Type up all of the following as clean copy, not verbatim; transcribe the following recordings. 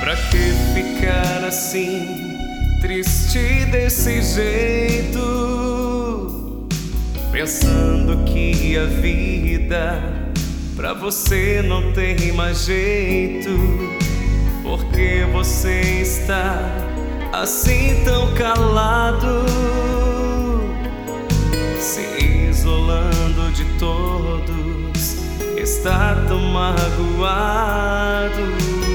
Pra que ficar assim, triste desse jeito, pensando que a vida pra você não tem mais jeito? Porque você está assim tão calado, se isolando de todos, está tão magoado.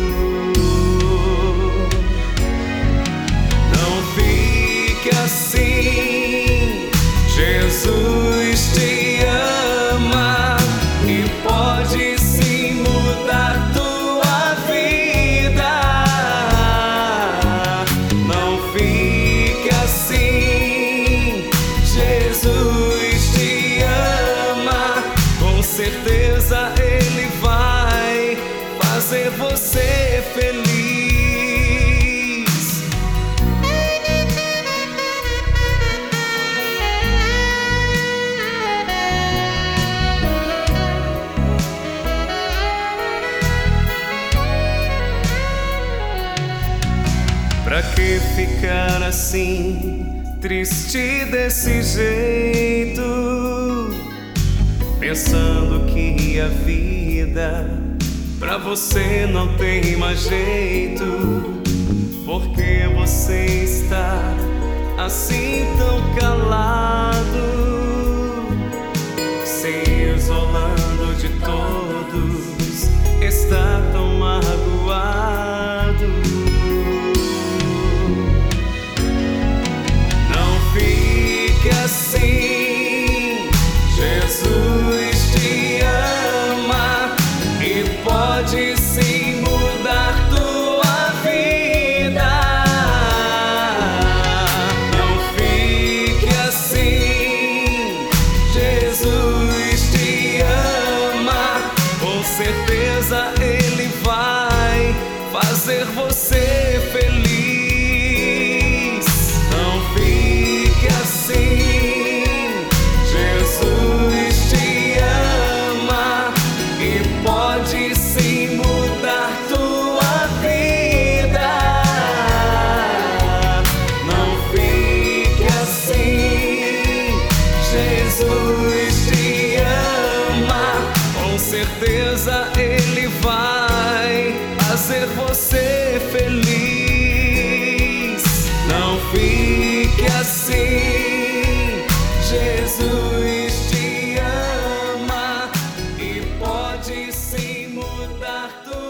Não fique assim, Jesus te ama e pode sim mudar tua vida. Não fique assim, Jesus te ama, com certeza Ele vai fazer você feliz. Pra que ficar assim, triste desse jeito, pensando que a vida pra você não tem mais jeito? Porque você está assim tão calado, se isolando de todos, está tão magoado. Assim, Jesus te ama e pode sim mudar tua vida. Não fique assim, Jesus te ama, com certeza Ele vai fazer você feliz. Não fique assim, Jesus te ama, com certeza Ele vai fazer você feliz. Não fique assim, Jesus te ama e pode sim mudar tudo.